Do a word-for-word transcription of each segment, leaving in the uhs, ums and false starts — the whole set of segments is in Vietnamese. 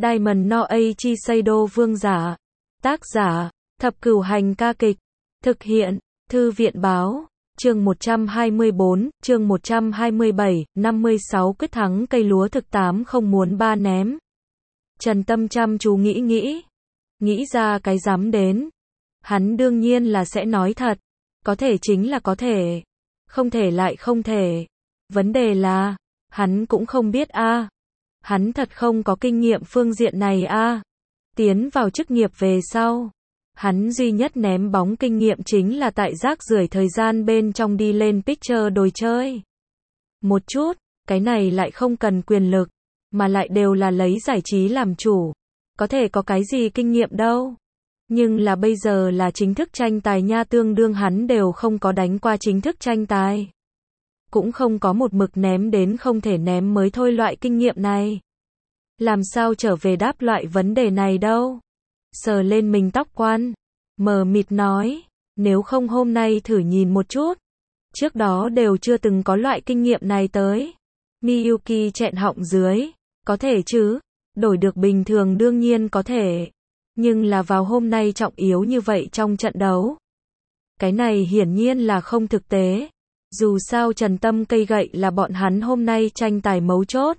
Diamond no Eiichi Seido Vương giả. Tác giả, Thập Cửu Hành ca kịch. Thực hiện, Thư viện báo. Chương một trăm hai mươi bốn, chương một trăm hai mươi bảy, năm mươi sáu quyết thắng cây lúa thực tám không muốn ba ném. Trần Tâm chăm chú nghĩ nghĩ. Nghĩ ra cái dám đến. Hắn đương nhiên là sẽ nói thật. Có thể chính là có thể. Không thể lại không thể. Vấn đề là, hắn cũng không biết a. À. Hắn thật không có kinh nghiệm phương diện này a. À. Tiến vào chức nghiệp về sau. Hắn duy nhất ném bóng kinh nghiệm chính là tại rác rưởi thời gian bên trong đi lên picture đồi chơi. Một chút, cái này lại không cần quyền lực, mà lại đều là lấy giải trí làm chủ. Có thể có cái gì kinh nghiệm đâu. Nhưng là bây giờ là chính thức tranh tài nha, tương đương hắn đều không có đánh qua chính thức tranh tài. Cũng không có một mực ném đến không thể ném mới thôi loại kinh nghiệm này. Làm sao trở về đáp loại vấn đề này đâu. Sờ lên mình tóc quan, mờ mịt nói, nếu không hôm nay thử nhìn một chút. Trước đó đều chưa từng có loại kinh nghiệm này tới. Miyuki chẹn họng dưới, có thể chứ, đổi được bình thường đương nhiên có thể. Nhưng là vào hôm nay trọng yếu như vậy trong trận đấu. Cái này hiển nhiên là không thực tế. Dù sao Trần Tâm cây gậy là bọn hắn hôm nay tranh tài mấu chốt.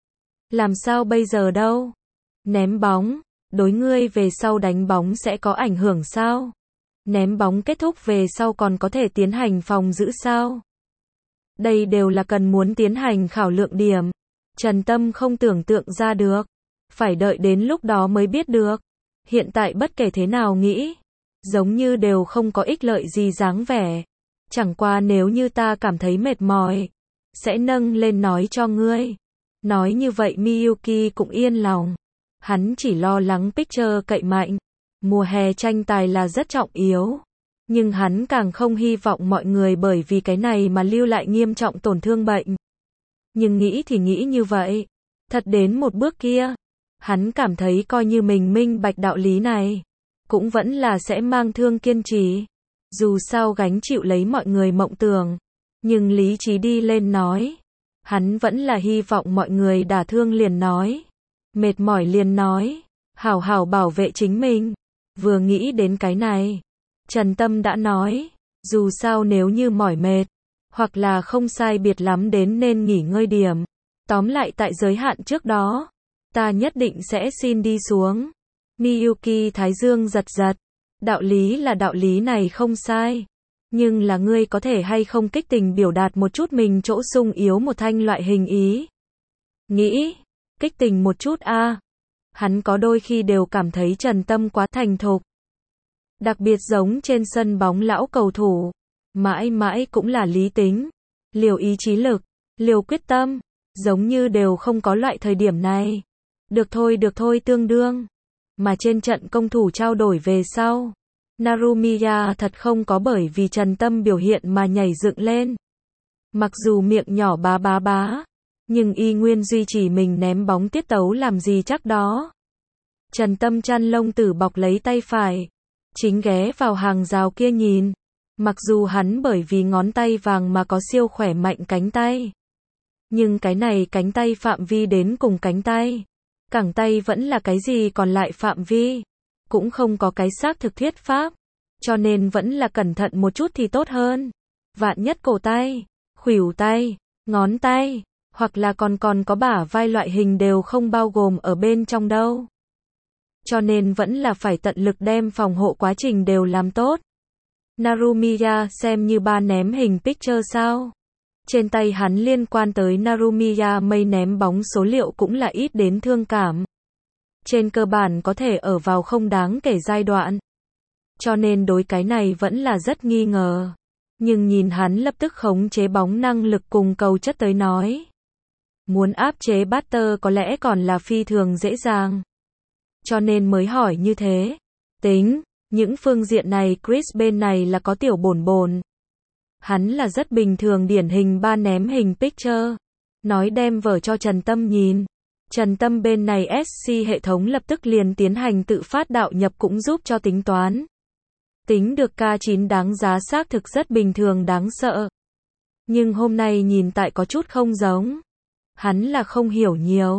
Làm sao bây giờ đâu? Ném bóng, đối ngươi về sau đánh bóng sẽ có ảnh hưởng sao? Ném bóng kết thúc về sau còn có thể tiến hành phòng giữ sao? Đây đều là cần muốn tiến hành khảo lượng điểm. Trần Tâm không tưởng tượng ra được. Phải đợi đến lúc đó mới biết được. Hiện tại bất kể thế nào nghĩ, giống như đều không có ích lợi gì dáng vẻ. Chẳng qua nếu như ta cảm thấy mệt mỏi, sẽ nâng lên nói cho ngươi. Nói như vậy Miyuki cũng yên lòng. Hắn chỉ lo lắng picture cậy mạnh. Mùa hè tranh tài là rất trọng yếu. Nhưng hắn càng không hy vọng mọi người bởi vì cái này mà lưu lại nghiêm trọng tổn thương bệnh. Nhưng nghĩ thì nghĩ như vậy. Thật đến một bước kia. Hắn cảm thấy coi như mình minh bạch đạo lý này. Cũng vẫn là sẽ mang thương kiên trì. Dù sao gánh chịu lấy mọi người mộng tưởng. Nhưng lý trí đi lên nói. Hắn vẫn là hy vọng mọi người đả thương liền nói. Mệt mỏi liền nói. Hảo hảo bảo vệ chính mình. Vừa nghĩ đến cái này. Trần Tâm đã nói. Dù sao nếu như mỏi mệt. Hoặc là không sai biệt lắm đến nên nghỉ ngơi điểm. Tóm lại tại giới hạn trước đó. Ta nhất định sẽ xin đi xuống. Miyuki thái dương giật giật. Đạo lý là đạo lý này không sai. Nhưng là ngươi có thể hay không kích tình biểu đạt một chút mình chỗ sung yếu một thanh loại hình ý. Nghĩ. Kích tình một chút a. À. Hắn có đôi khi đều cảm thấy Trần Tâm quá thành thục. Đặc biệt giống trên sân bóng lão cầu thủ. Mãi mãi cũng là lý tính. Liều ý chí lực. Liều quyết tâm. Giống như đều không có loại thời điểm này. Được thôi được thôi tương đương. Mà trên trận công thủ trao đổi về sau. Narumiya thật không có bởi vì Trần Tâm biểu hiện mà nhảy dựng lên. Mặc dù miệng nhỏ bá bá bá. Nhưng y nguyên duy trì mình ném bóng tiết tấu làm gì chắc đó. Trần Tâm chăn lông tử bọc lấy tay phải. Chính ghé vào hàng rào kia nhìn. Mặc dù hắn bởi vì ngón tay vàng mà có siêu khỏe mạnh cánh tay. Nhưng cái này cánh tay phạm vi đến cùng cánh tay. Cẳng tay vẫn là cái gì còn lại phạm vi. Cũng không có cái xác thực thuyết pháp. Cho nên vẫn là cẩn thận một chút thì tốt hơn. Vạn nhất cổ tay, khuỷu tay, ngón tay, hoặc là còn còn có bả vai loại hình đều không bao gồm ở bên trong đâu. Cho nên vẫn là phải tận lực đem phòng hộ quá trình đều làm tốt. Narumiya xem như ba ném hình picture sao. Trên tay hắn liên quan tới Narumiya mây ném bóng số liệu cũng là ít đến thương cảm. Trên cơ bản có thể ở vào không đáng kể giai đoạn. Cho nên đối cái này vẫn là rất nghi ngờ. Nhưng nhìn hắn lập tức khống chế bóng năng lực cùng cầu chất tới nói. Muốn áp chế batter có lẽ còn là phi thường dễ dàng. Cho nên mới hỏi như thế. Tính, những phương diện này Chris bên này là có tiểu bổn bồn. Hắn là rất bình thường điển hình ba ném hình picture. Nói đem vở cho Trần Tâm nhìn. Trần Tâm bên này ét xê hệ thống lập tức liền tiến hành tự phát đạo nhập cũng giúp cho tính toán. Tính được ca chín đáng giá xác thực rất bình thường đáng sợ. Nhưng hôm nay nhìn tại có chút không giống. Hắn là không hiểu nhiều.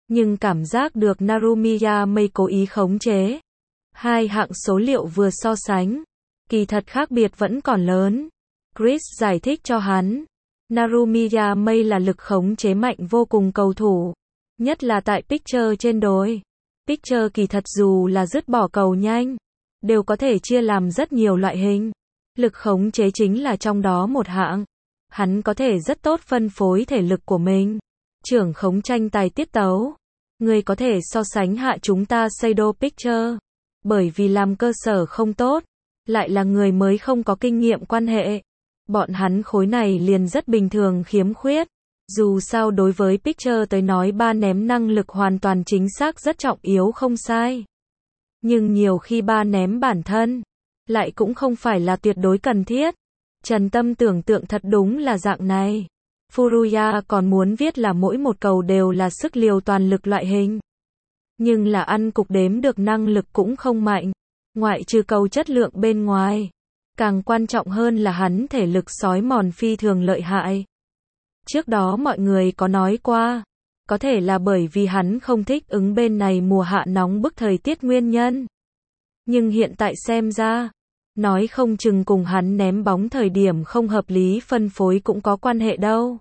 nhưng cảm giác được Narumiya Mei cố ý khống chế. Hai hạng số liệu vừa so sánh, kỳ thật khác biệt vẫn còn lớn. Chris giải thích cho hắn, Narumiya Mei là lực khống chế mạnh vô cùng cầu thủ, nhất là tại pitcher trên đồi. Pitcher kỳ thật dù là dứt bỏ cầu nhanh, đều có thể chia làm rất nhiều loại hình. Lực khống chế chính là trong đó một hạng. Hắn có thể rất tốt phân phối thể lực của mình, trưởng khống tranh tài tiết tấu. Người có thể so sánh hạ chúng ta Seido pitcher, bởi vì làm cơ sở không tốt, lại là người mới không có kinh nghiệm quan hệ. Bọn hắn khối này liền rất bình thường khiếm khuyết. Dù sao đối với pitcher tới nói ba ném năng lực hoàn toàn chính xác rất trọng yếu không sai. Nhưng nhiều khi ba ném bản thân, lại cũng không phải là tuyệt đối cần thiết. Trần Tâm tưởng tượng thật đúng là dạng này. Furuya còn muốn viết là mỗi một cầu đều là sức liều toàn lực loại hình. Nhưng là ăn cục đếm được năng lực cũng không mạnh. Ngoại trừ cầu chất lượng bên ngoài. Càng quan trọng hơn là hắn thể lực sói mòn phi thường lợi hại. Trước đó mọi người có nói qua, có thể là bởi vì hắn không thích ứng bên này mùa hạ nóng bức thời tiết nguyên nhân. Nhưng hiện tại xem ra, nói không chừng cùng hắn ném bóng thời điểm không hợp lý phân phối cũng có quan hệ đâu.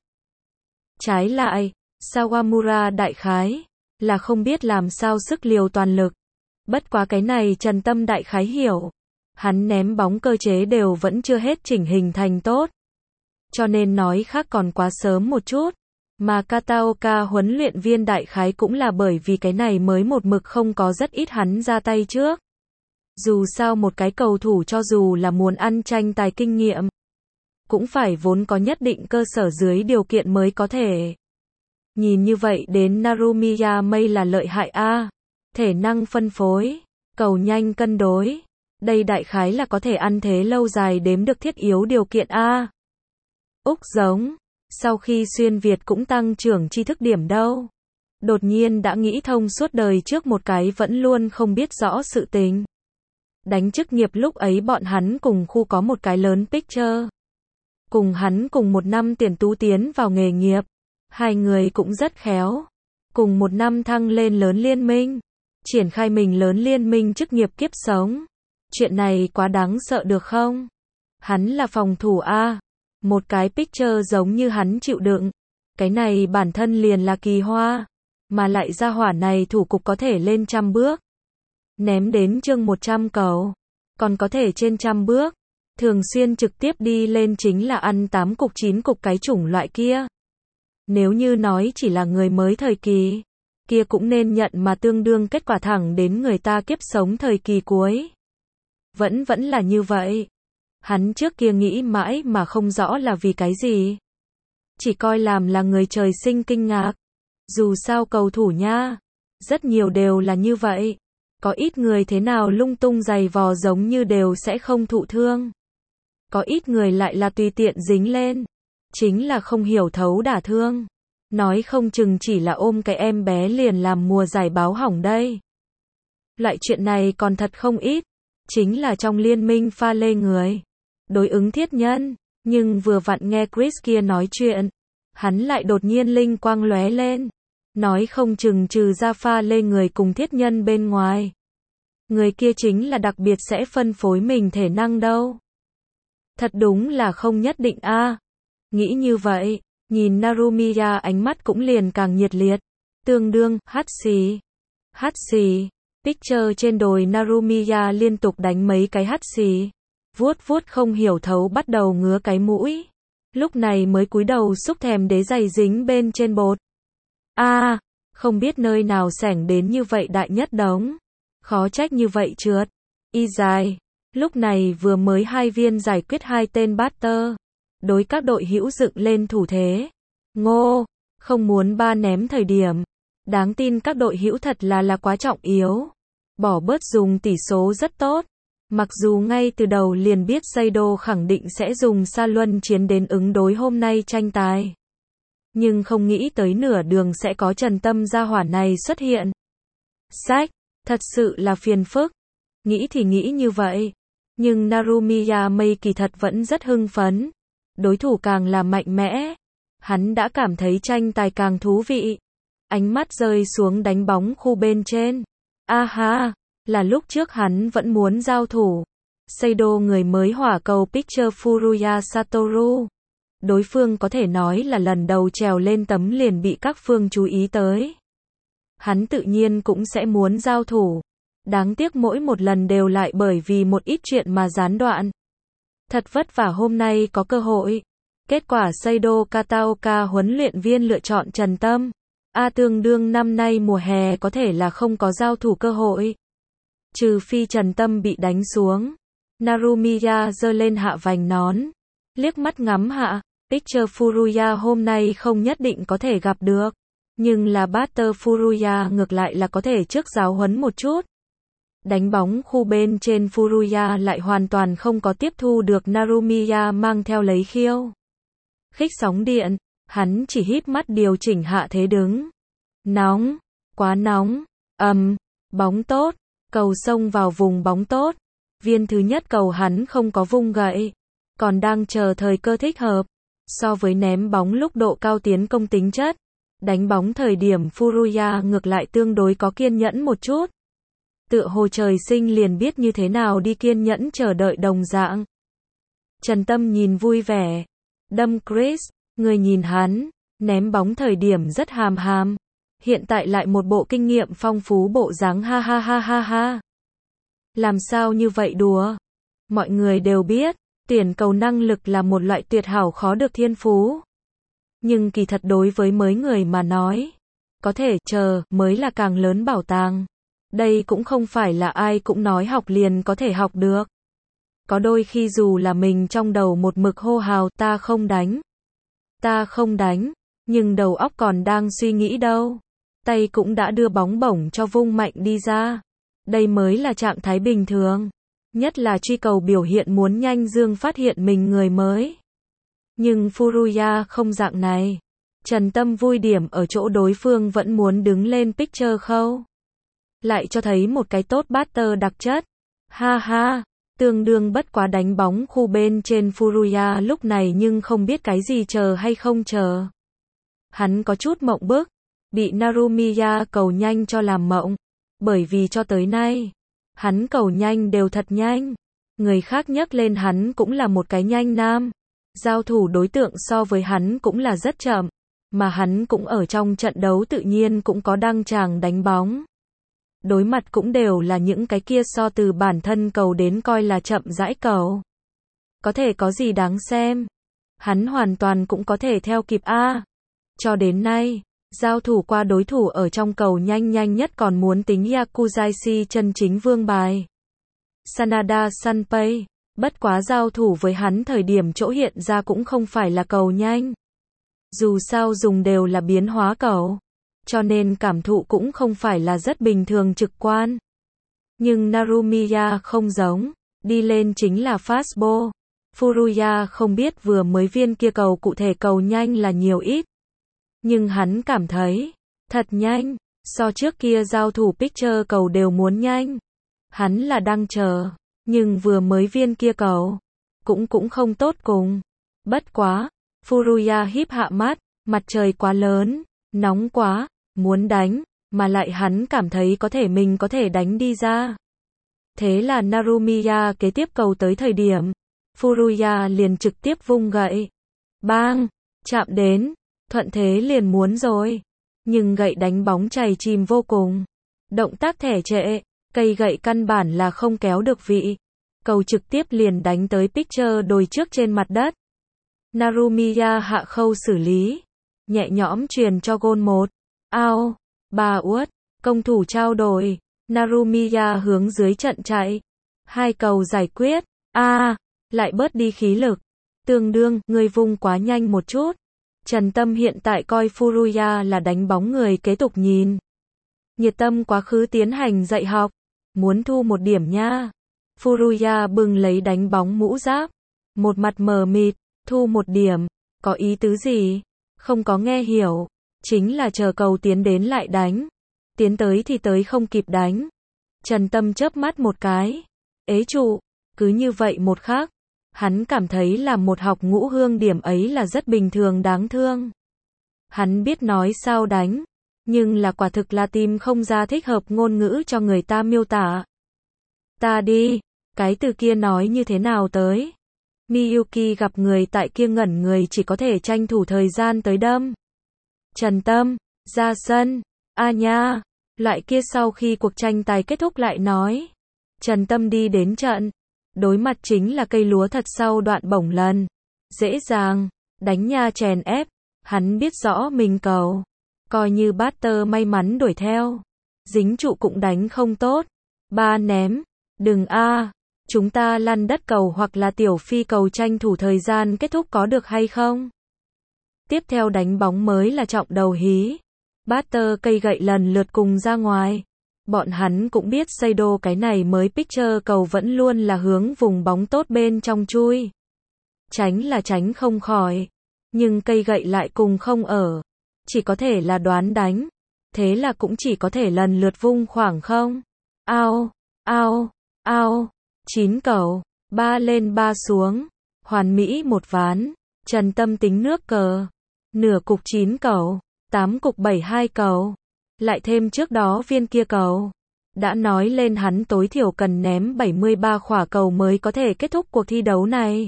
Trái lại, Sawamura đại khái, là không biết làm sao sức liều toàn lực. Bất quá cái này Trần Tâm đại khái hiểu. Hắn ném bóng cơ chế đều vẫn chưa hết chỉnh hình thành tốt. Cho nên nói khác còn quá sớm một chút. Mà Kataoka huấn luyện viên đại khái cũng là bởi vì cái này mới một mực không có rất ít hắn ra tay trước. Dù sao một cái cầu thủ cho dù là muốn ăn tranh tài kinh nghiệm, cũng phải vốn có nhất định cơ sở dưới điều kiện mới có thể. Nhìn như vậy đến Narumiya Mei là lợi hại a, thể năng phân phối, cầu nhanh cân đối. Đây đại khái là có thể ăn thế lâu dài đếm được thiết yếu điều kiện a. Úc giống, sau khi xuyên Việt cũng tăng trưởng tri thức điểm đâu. Đột nhiên đã nghĩ thông suốt đời trước một cái vẫn luôn không biết rõ sự tình. Đánh chức nghiệp lúc ấy bọn hắn cùng khu có một cái lớn pitcher. Cùng hắn cùng một năm tiền tú tiến vào nghề nghiệp. Hai người cũng rất khéo. Cùng một năm thăng lên lớn liên minh. Triển khai mình lớn liên minh chức nghiệp kiếp sống. Chuyện này quá đáng sợ được không? Hắn là phòng thủ A. Một cái pitcher giống như hắn chịu đựng. Cái này bản thân liền là kỳ hoa. Mà lại ra hỏa này thủ cục có thể lên trăm bước. Ném đến chương một trăm cầu. Còn có thể trên trăm bước. Thường xuyên trực tiếp đi lên chính là ăn tám cục chín cục cái chủng loại kia. Nếu như nói chỉ là người mới thời kỳ, kia cũng nên nhận mà tương đương kết quả thẳng đến người ta kiếp sống thời kỳ cuối. Vẫn vẫn là như vậy. Hắn trước kia nghĩ mãi mà không rõ là vì cái gì. Chỉ coi làm là người trời sinh kinh ngạc. Dù sao cầu thủ nha, rất nhiều đều là như vậy. Có ít người thế nào lung tung giày vò giống như đều sẽ không thụ thương. Có ít người lại là tùy tiện dính lên. Chính là không hiểu thấu đả thương. Nói không chừng chỉ là ôm cái em bé liền làm mùa giải báo hỏng đây. Loại chuyện này còn thật không ít. Chính là trong liên minh pha lê người. Đối ứng thiết nhân. Nhưng vừa vặn nghe Chris kia nói chuyện. Hắn lại đột nhiên linh quang lóe lên. Nói không chừng trừ ra pha lê người cùng thiết nhân bên ngoài. Người kia chính là đặc biệt sẽ phân phối mình thể năng đâu. Thật đúng là không nhất định a. Nghĩ như vậy, nhìn Narumiya ánh mắt cũng liền càng nhiệt liệt. Tương đương, hắt xì. Hắt xì. Pitcher trên đồi Narumiya liên tục đánh mấy cái hắt xì. Vuốt vuốt không hiểu thấu bắt đầu ngứa cái mũi. Lúc này mới cúi đầu xúc thèm đế giày dính bên trên bột. A, à, không biết nơi nào sẻng đến như vậy đại nhất đống. Khó trách như vậy trượt. Y dài. Lúc này vừa mới hai viên giải quyết hai tên batter. Đối các đội hữu dựng lên thủ thế. Ngô, không muốn ba ném thời điểm. Đáng tin các đội hữu thật là là quá trọng yếu. Bỏ bớt dùng tỷ số rất tốt. Mặc dù ngay từ đầu liền biết Seido khẳng định sẽ dùng sa luân chiến đến ứng đối hôm nay tranh tài. Nhưng không nghĩ tới nửa đường sẽ có Trần Tâm gia hỏa này xuất hiện. Sách, thật sự là phiền phức. Nghĩ thì nghĩ như vậy. Nhưng Narumiya Mei kỳ thật vẫn rất hưng phấn. Đối thủ càng là mạnh mẽ. Hắn đã cảm thấy tranh tài càng thú vị. ánh mắt rơi xuống đánh bóng khu bên trên. A ha, là lúc trước hắn vẫn muốn giao thủ. Seido người mới hỏa cầu Picture Furuya Satoru. Đối phương có thể nói là lần đầu trèo lên tấm liền bị các phương chú ý tới. Hắn tự nhiên cũng sẽ muốn giao thủ. Đáng tiếc mỗi một lần đều lại bởi vì một ít chuyện mà gián đoạn. Thật vất vả hôm nay có cơ hội. Kết quả Seido Kataoka huấn luyện viên lựa chọn Trần Tâm. A tương đương năm nay mùa hè có thể là không có giao thủ cơ hội. Trừ phi Trần Tâm bị đánh xuống. Narumiya giơ lên hạ vành nón. Liếc mắt ngắm hạ. Picture Furuya hôm nay không nhất định có thể gặp được. Nhưng là Butter Furuya ngược lại là có thể trước giáo huấn một chút. Đánh bóng khu bên trên Furuya lại hoàn toàn không có tiếp thu được Narumiya mang theo lấy khiêu khích sóng điện. Hắn chỉ híp mắt điều chỉnh hạ thế đứng. Nóng, quá nóng, ầm, um, bóng tốt, cầu xông vào vùng bóng tốt. Viên thứ nhất cầu hắn không có vung gậy, còn đang chờ thời cơ thích hợp. So với ném bóng lúc độ cao tiến công tính chất, đánh bóng thời điểm Furuya ngược lại tương đối có kiên nhẫn một chút. Tựa hồ trời sinh liền biết như thế nào đi kiên nhẫn chờ đợi đồng dạng. Trần Tâm nhìn vui vẻ. Đâm Chris, người nhìn hắn, ném bóng thời điểm rất hàm hàm. Hiện tại lại một bộ kinh nghiệm phong phú bộ dáng ha ha ha ha ha. Làm sao như vậy đùa? Mọi người đều biết, tuyển cầu năng lực là một loại tuyệt hảo khó được thiên phú. Nhưng kỳ thật đối với mới người mà nói, có thể chờ mới là càng lớn bảo tàng. Đây cũng không phải là ai cũng nói học liền có thể học được. Có đôi khi dù là mình trong đầu một mực hô hào ta không đánh, ta không đánh, nhưng đầu óc còn đang suy nghĩ đâu. Tay cũng đã đưa bóng bổng cho vung mạnh đi ra. Đây mới là trạng thái bình thường. Nhất là truy cầu biểu hiện muốn nhanh dương phát hiện mình người mới. Nhưng Furuya không dạng này. Trần Tâm vui điểm ở chỗ đối phương vẫn muốn đứng lên picture khâu. Lại cho thấy một cái tốt batter đặc chất. Ha ha, tương đương bất quá đánh bóng khu bên trên Furuya lúc này nhưng không biết cái gì chờ hay không chờ. Hắn có chút mộng bức, bị Narumiya cầu nhanh cho làm mộng. Bởi vì cho tới nay, hắn cầu nhanh đều thật nhanh. Người khác nhắc lên hắn cũng là một cái nhanh nam. Giao thủ đối tượng so với hắn cũng là rất chậm. Mà hắn cũng ở trong trận đấu tự nhiên cũng có đăng tràng đánh bóng. Đối mặt cũng đều là những cái kia so từ bản thân cầu đến coi là chậm rãi cầu. Có thể có gì đáng xem. Hắn hoàn toàn cũng có thể theo kịp A. Cho đến nay, giao thủ qua đối thủ ở trong cầu nhanh nhanh nhất còn muốn tính Yakuzaishi chân chính vương bài. Sanada Sanpei, bất quá giao thủ với hắn thời điểm chỗ hiện ra cũng không phải là cầu nhanh. Dù sao dùng đều là biến hóa cầu, cho nên cảm thụ cũng không phải là rất bình thường trực quan. Nhưng Narumiya không giống, đi lên chính là fastball. Furuya không biết vừa mới viên kia cầu cụ thể cầu nhanh là nhiều ít. Nhưng hắn cảm thấy, thật nhanh, so trước kia giao thủ picture cầu đều muốn nhanh. Hắn là đang chờ, nhưng vừa mới viên kia cầu, cũng cũng không tốt cùng. Bất quá, Furuya híp hạ mắt, mặt trời quá lớn, nóng quá, muốn đánh, mà lại hắn cảm thấy có thể mình có thể đánh đi ra. Thế là Narumiya kế tiếp cầu tới thời điểm, Furuya liền trực tiếp vung gậy. Bang, chạm đến, thuận thế liền muốn rồi. Nhưng gậy đánh bóng chày chìm vô cùng. Động tác thẻ trệ, cây gậy căn bản là không kéo được vị. Cầu trực tiếp liền đánh tới picture đồi trước trên mặt đất. Narumiya hạ khâu xử lý, nhẹ nhõm truyền cho gôn một. Ao, ba uất, công thủ trao đổi, Narumiya hướng dưới trận chạy. Hai cầu giải quyết, a à, lại bớt đi khí lực. Tương đương, người vung quá nhanh một chút. Trần Tâm hiện tại coi Furuya là đánh bóng người kế tục nhìn. Nhiệt tâm quá khứ tiến hành dạy học. Muốn thu một điểm nha. Furuya bừng lấy đánh bóng mũ giáp. Một mặt mờ mịt, thu một điểm. Có ý tứ gì? Không có nghe hiểu. Chính là chờ cầu tiến đến lại đánh. Tiến tới thì tới không kịp đánh. Trần Tâm chớp mắt một cái. Ế trụ. Cứ như vậy một khắc. Hắn cảm thấy là một học ngũ hương điểm ấy là rất bình thường đáng thương. Hắn biết nói sao đánh. Nhưng là quả thực là tìm không ra thích hợp ngôn ngữ cho người ta miêu tả. Ta đi, cái từ kia nói như thế nào tới? Miyuki gặp người tại kia ngẩn người chỉ có thể tranh thủ thời gian tới đâm. Trần Tâm, ra sân, a nha, loại kia sau khi cuộc tranh tài kết thúc lại nói. Trần Tâm đi đến trận, đối mặt chính là cây lúa thật sau đoạn bổng lần. Dễ dàng, đánh nha chèn ép, hắn biết rõ mình cầu. Coi như batter may mắn đuổi theo. Dính trụ cũng đánh không tốt. Ba ném, đừng a, chúng ta lăn đất cầu hoặc là tiểu phi cầu tranh thủ thời gian kết thúc có được hay không? Tiếp theo đánh bóng mới là trọng đầu hí. Batter cây gậy lần lượt cùng ra ngoài. Bọn hắn cũng biết Seido cái này mới pitcher cầu vẫn luôn là hướng vùng bóng tốt bên trong chui. Tránh là tránh không khỏi. Nhưng cây gậy lại cùng không ở. Chỉ có thể là đoán đánh. Thế là cũng chỉ có thể lần lượt vung khoảng không. Ao, ao, ao. Chín cầu. Ba lên ba xuống. Hoàn mỹ một ván. Trần Tâm tính nước cờ. Nửa cục chín cầu. Tám cục bảy hai cầu. Lại thêm trước đó viên kia cầu. Đã nói lên hắn tối thiểu cần ném bảy mươi ba quả cầu mới có thể kết thúc cuộc thi đấu này.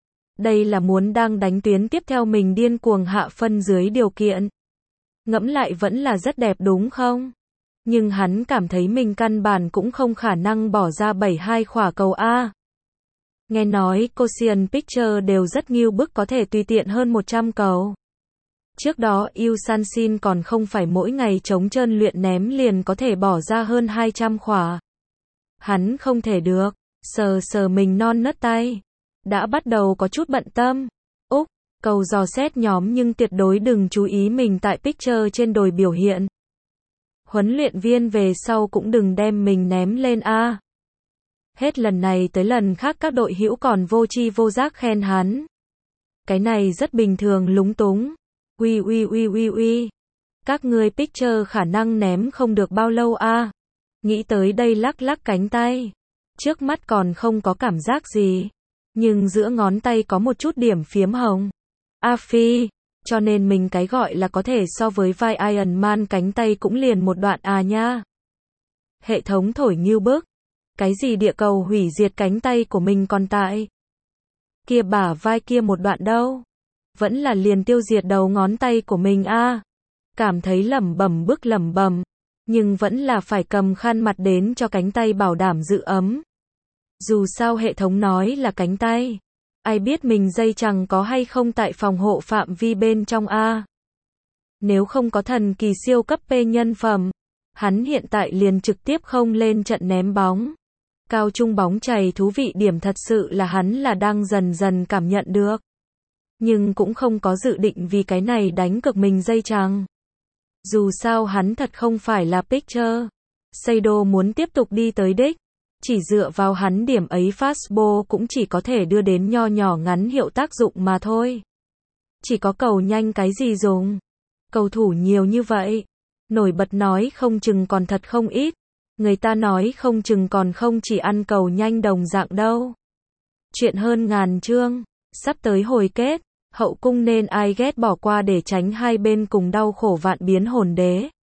Đây là muốn đang đánh tuyến tiếp theo mình điên cuồng hạ phân dưới điều kiện. Ngẫm lại vẫn là rất đẹp đúng không? Nhưng hắn cảm thấy mình căn bản cũng không khả năng bỏ ra bảy mươi hai quả cầu A. Nghe nói Korean pitcher đều rất nghiêu bức có thể tùy tiện hơn một trăm cầu. Trước đó Yu San-shin còn không phải mỗi ngày chống trơn luyện ném liền có thể bỏ ra hơn hai trăm quả. Hắn không thể được, sờ sờ mình non nớt tay. Đã bắt đầu có chút bận tâm. Úc, cầu dò xét nhóm nhưng tuyệt đối đừng chú ý mình tại pitcher trên đồi biểu hiện. Huấn luyện viên về sau cũng đừng đem mình ném lên A. Hết lần này tới lần khác các đội hữu còn vô tri vô giác khen hắn. Cái này rất bình thường lúng túng. Ui ui ui ui ui. Các ngươi pitcher khả năng ném không được bao lâu A. Nghĩ tới đây lắc lắc cánh tay. Trước mắt còn không có cảm giác gì. Nhưng giữa ngón tay có một chút điểm phiếm hồng. A phi. Cho nên mình cái gọi là có thể so với vai Iron Man cánh tay cũng liền một đoạn à nha. Hệ thống thổi nghiêu bức. Cái gì địa cầu hủy diệt cánh tay của mình còn tại. Kia bả vai kia một đoạn đâu. Vẫn là liền tiêu diệt đầu ngón tay của mình a. À. Cảm thấy lẩm bẩm bức lẩm bẩm. Nhưng vẫn là phải cầm khăn mặt đến cho cánh tay bảo đảm giữ ấm. Dù sao hệ thống nói là cánh tay. Ai biết mình dây chằng có hay không tại phòng hộ phạm vi bên trong A. Nếu không có thần kỳ siêu cấp P nhân phẩm, hắn hiện tại liền trực tiếp không lên trận ném bóng. Cao trung bóng chày thú vị điểm thật sự là hắn là đang dần dần cảm nhận được. Nhưng cũng không có dự định vì cái này đánh cực mình dây chằng. Dù sao hắn thật không phải là pitcher. Seido muốn tiếp tục đi tới đích. Chỉ dựa vào hắn điểm ấy fastball cũng chỉ có thể đưa đến nho nhỏ ngắn hiệu tác dụng mà thôi. Chỉ có cầu nhanh cái gì dùng. Cầu thủ nhiều như vậy. Nổi bật nói không chừng còn thật không ít. Người ta nói không chừng còn không chỉ ăn cầu nhanh đồng dạng đâu. Chuyện hơn ngàn chương. Sắp tới hồi kết. Hậu cung nên ai ghét bỏ qua để tránh hai bên cùng đau khổ vạn biến hồn đế.